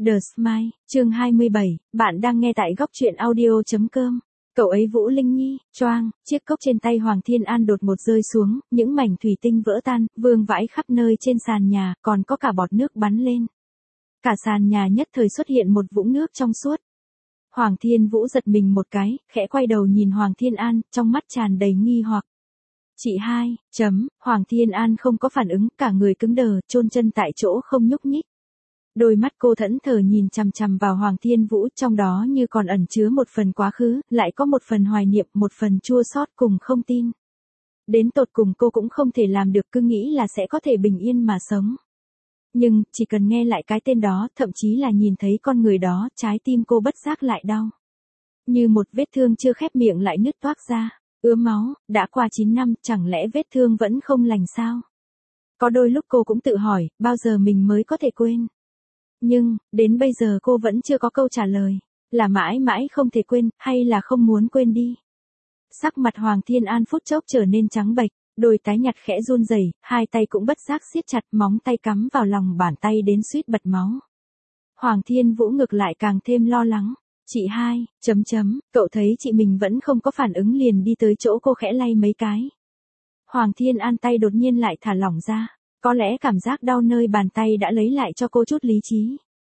The Smile, chương 27, bạn đang nghe tại góc truyện audio.com. Cậu ấy Vũ Linh Nhi, choang, chiếc cốc trên tay Hoàng Thiên An đột một rơi xuống, những mảnh thủy tinh vỡ tan, vương vãi khắp nơi trên sàn nhà, còn có cả bọt nước bắn lên. Cả sàn nhà nhất thời xuất hiện một vũng nước trong suốt. Hoàng Thiên Vũ giật mình một cái, khẽ quay đầu nhìn Hoàng Thiên An, trong mắt tràn đầy nghi hoặc. Chị hai, Hoàng Thiên An không có phản ứng, cả người cứng đờ, chôn chân tại chỗ không nhúc nhích. Đôi mắt cô thẫn thờ nhìn chằm chằm vào Hoàng Thiên Vũ, trong đó như còn ẩn chứa một phần quá khứ, lại có một phần hoài niệm, một phần chua xót cùng không tin. Đến tột cùng cô cũng không thể làm được, cứ nghĩ là sẽ có thể bình yên mà sống. Nhưng, chỉ cần nghe lại cái tên đó, thậm chí là nhìn thấy con người đó, trái tim cô bất giác lại đau. Như một vết thương chưa khép miệng lại nứt toác ra, ứa máu, đã qua 9 năm, chẳng lẽ vết thương vẫn không lành sao? Có đôi lúc cô cũng tự hỏi, bao giờ mình mới có thể quên? Nhưng, đến bây giờ cô vẫn chưa có câu trả lời, là mãi mãi không thể quên, hay là không muốn quên đi. Sắc mặt Hoàng Thiên An phút chốc trở nên trắng bệch, đôi tái nhặt khẽ run rẩy, hai tay cũng bất giác siết chặt, móng tay cắm vào lòng bàn tay đến suýt bật máu. Hoàng Thiên Vũ ngược lại càng thêm lo lắng. Chị hai, cậu thấy chị mình vẫn không có phản ứng liền đi tới chỗ cô khẽ lay mấy cái. Hoàng Thiên An tay đột nhiên lại thả lỏng ra. Có lẽ cảm giác đau nơi bàn tay đã lấy lại cho cô chút lý trí.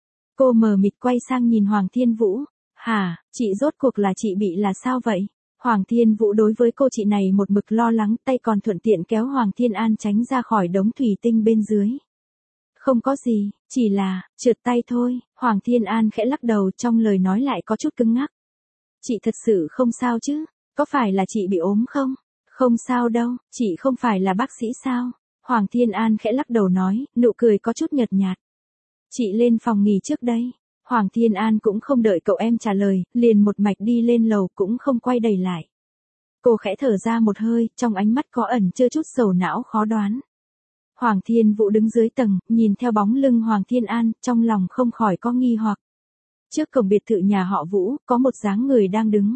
Cô mờ mịt quay sang nhìn Hoàng Thiên Vũ. Hả, chị rốt cuộc là chị bị là sao vậy? Hoàng Thiên Vũ đối với cô chị này một mực lo lắng, tay còn thuận tiện kéo Hoàng Thiên An tránh ra khỏi đống thủy tinh bên dưới. Không có gì, chỉ là, trượt tay thôi. Hoàng Thiên An khẽ lắc đầu, trong lời nói lại có chút cứng ngắc. Chị thật sự không sao chứ? Có phải là chị bị ốm không? Không sao đâu, chị không phải là bác sĩ sao? Hoàng Thiên An khẽ lắc đầu nói, nụ cười có chút nhợt nhạt. Chị lên phòng nghỉ trước đây. Hoàng Thiên An cũng không đợi cậu em trả lời, liền một mạch đi lên lầu, cũng không quay đầy lại. Cô khẽ thở ra một hơi, trong ánh mắt có ẩn chứa chút sầu não khó đoán. Hoàng Thiên Vũ đứng dưới tầng, nhìn theo bóng lưng Hoàng Thiên An, trong lòng không khỏi có nghi hoặc. Trước cổng biệt thự nhà họ Vũ, có một dáng người đang đứng.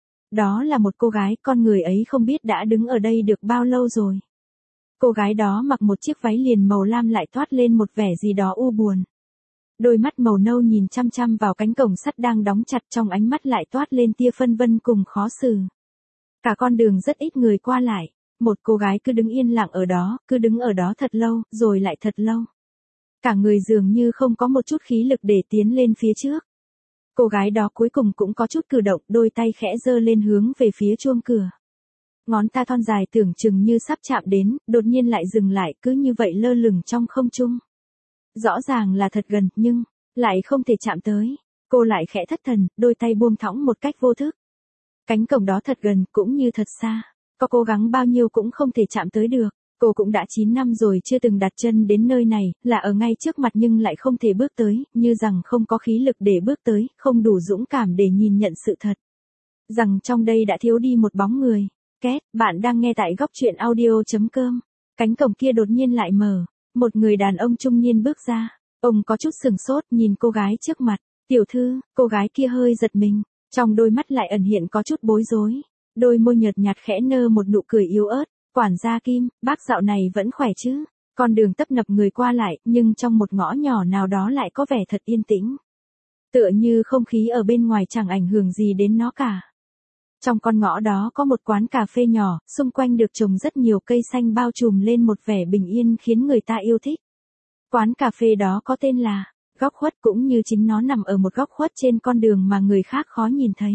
Đó là một cô gái, con người ấy không biết đã đứng ở đây được bao lâu rồi. Cô gái đó mặc một chiếc váy liền màu lam lại toát lên một vẻ gì đó u buồn. Đôi mắt màu nâu nhìn chăm chăm vào cánh cổng sắt đang đóng chặt, trong ánh mắt lại toát lên tia phân vân cùng khó xử. Cả con đường rất ít người qua lại. Một cô gái cứ đứng yên lặng ở đó, cứ đứng ở đó thật lâu, rồi lại thật lâu. Cả người dường như không có một chút khí lực để tiến lên phía trước. Cô gái đó cuối cùng cũng có chút cử động, đôi tay khẽ giơ lên hướng về phía chuông cửa. Ngón tay thon dài tưởng chừng như sắp chạm đến, đột nhiên lại dừng lại, cứ như vậy lơ lửng trong không trung. Rõ ràng là thật gần, nhưng, lại không thể chạm tới. Cô lại khẽ thất thần, đôi tay buông thõng một cách vô thức. Cánh cổng đó thật gần, cũng như thật xa. Có cố gắng bao nhiêu cũng không thể chạm tới được. Cô cũng đã 9 năm rồi chưa từng đặt chân đến nơi này, là ở ngay trước mặt nhưng lại không thể bước tới, như rằng không có khí lực để bước tới, không đủ dũng cảm để nhìn nhận sự thật. Rằng trong đây đã thiếu đi một bóng người. Két, bạn đang nghe tại góc truyện audio.com. Cánh cổng kia đột nhiên lại mở. Một người đàn ông trung niên bước ra. Ông có chút sừng sốt nhìn cô gái trước mặt. Tiểu thư, cô gái kia hơi giật mình. Trong đôi mắt lại ẩn hiện có chút bối rối. Đôi môi nhợt nhạt khẽ nơ một nụ cười yếu ớt. Quản gia Kim, bác dạo này vẫn khỏe chứ? Con đường tấp nập người qua lại, nhưng trong một ngõ nhỏ nào đó lại có vẻ thật yên tĩnh. Tựa như không khí ở bên ngoài chẳng ảnh hưởng gì đến nó cả. Trong con ngõ đó có một quán cà phê nhỏ, xung quanh được trồng rất nhiều cây xanh bao trùm lên một vẻ bình yên khiến người ta yêu thích. Quán cà phê đó có tên là Góc Khuất, cũng như chính nó nằm ở một góc khuất trên con đường mà người khác khó nhìn thấy.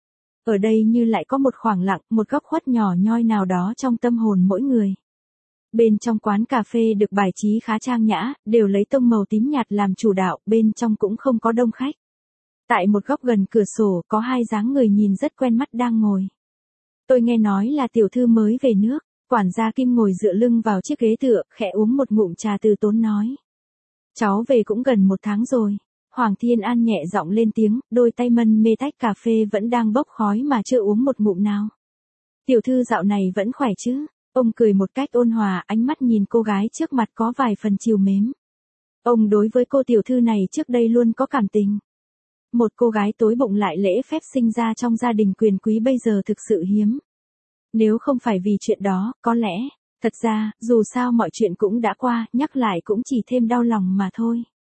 Ở đây như lại có một khoảng lặng, một góc khuất nhỏ nhoi nào đó trong tâm hồn mỗi người. Bên trong quán cà phê được bài trí khá trang nhã, đều lấy tông màu tím nhạt làm chủ đạo, bên trong cũng không có đông khách. Tại một góc gần cửa sổ, có hai dáng người nhìn rất quen mắt đang ngồi. Tôi nghe nói là tiểu thư mới về nước. Quản gia Kim ngồi dựa lưng vào chiếc ghế tựa, khẽ uống một ngụm trà từ tốn nói. Cháu về cũng gần 1 tháng rồi. Hoàng Thiên An nhẹ giọng lên tiếng, đôi tay mân mê tách cà phê vẫn đang bốc khói mà chưa uống một ngụm nào. Tiểu thư dạo này vẫn khỏe chứ? Ông cười một cách ôn hòa, ánh mắt nhìn cô gái trước mặt có vài phần trìu mến. Ông đối với cô tiểu thư này trước đây luôn có cảm tình. Một cô gái tối bụng lại lễ phép sinh ra trong gia đình quyền quý bây giờ thực sự hiếm. Nếu không phải vì chuyện đó, có lẽ, thật ra, dù sao mọi chuyện cũng đã qua, nhắc lại cũng chỉ thêm đau lòng mà thôi.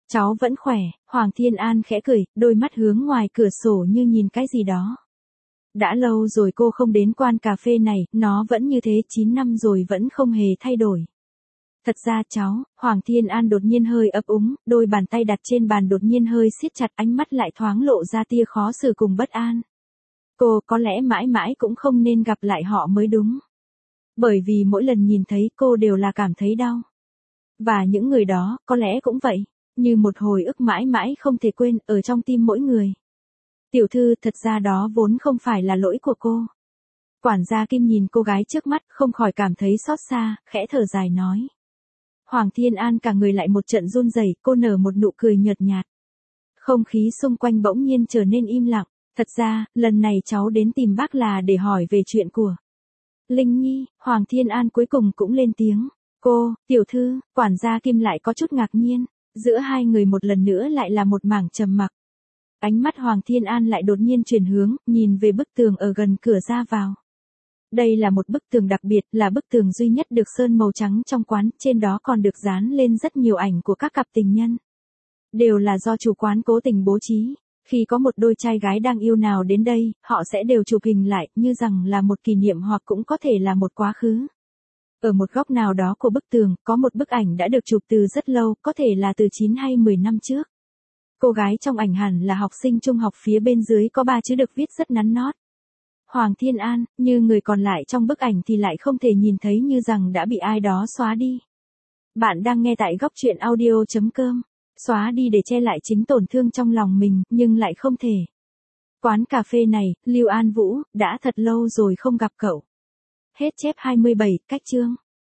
Cháu vẫn khỏe, Hoàng Thiên An khẽ cười, đôi mắt hướng ngoài cửa sổ như nhìn cái gì đó. Đã lâu rồi cô không đến quán cà phê này, nó vẫn như thế 9 năm rồi vẫn không hề thay đổi. Thật ra cháu, Hoàng Thiên An đột nhiên hơi ấp úng, đôi bàn tay đặt trên bàn đột nhiên hơi siết chặt, ánh mắt lại thoáng lộ ra tia khó xử cùng bất an. Cô có lẽ mãi mãi cũng không nên gặp lại họ mới đúng. Bởi vì mỗi lần nhìn thấy cô đều là cảm thấy đau. Và những người đó, có lẽ cũng vậy, như một hồi ức mãi mãi không thể quên, ở trong tim mỗi người. Tiểu thư, thật ra đó vốn không phải là lỗi của cô. Quản gia Kim nhìn cô gái trước mắt, không khỏi cảm thấy xót xa, khẽ thở dài nói. Hoàng Thiên An cả người lại một trận run rẩy, cô nở một nụ cười nhợt nhạt. Không khí xung quanh bỗng nhiên trở nên im lặng. Thật ra, lần này cháu đến tìm bác là để hỏi về chuyện của Linh Nhi. Hoàng Thiên An cuối cùng cũng lên tiếng. Cô, tiểu thư, quản gia Kim lại có chút ngạc nhiên. Giữa hai người một lần nữa lại là một mảng trầm mặc. Ánh mắt Hoàng Thiên An lại đột nhiên chuyển hướng, nhìn về bức tường ở gần cửa ra vào. Đây là một bức tường đặc biệt, là bức tường duy nhất được sơn màu trắng trong quán, trên đó còn được dán lên rất nhiều ảnh của các cặp tình nhân. Đều là do chủ quán cố tình bố trí. Khi có một đôi trai gái đang yêu nào đến đây, họ sẽ đều chụp hình lại, như rằng là một kỷ niệm hoặc cũng có thể là một quá khứ. Ở một góc nào đó của bức tường, có một bức ảnh đã được chụp từ rất lâu, có thể là từ 9 hay 10 năm trước. Cô gái trong ảnh hẳn là học sinh trung học, phía bên dưới có 3 chữ được viết rất nắn nót. Hoàng Thiên An, như người còn lại trong bức ảnh thì lại không thể nhìn thấy, như rằng đã bị ai đó xóa đi. Bạn đang nghe tại góc truyện audio.com. Xóa đi để che lại chính tổn thương trong lòng mình, nhưng lại không thể. Quán cà phê này, Lưu An Vũ, đã thật lâu rồi không gặp cậu. Hết chép 27, cách chương.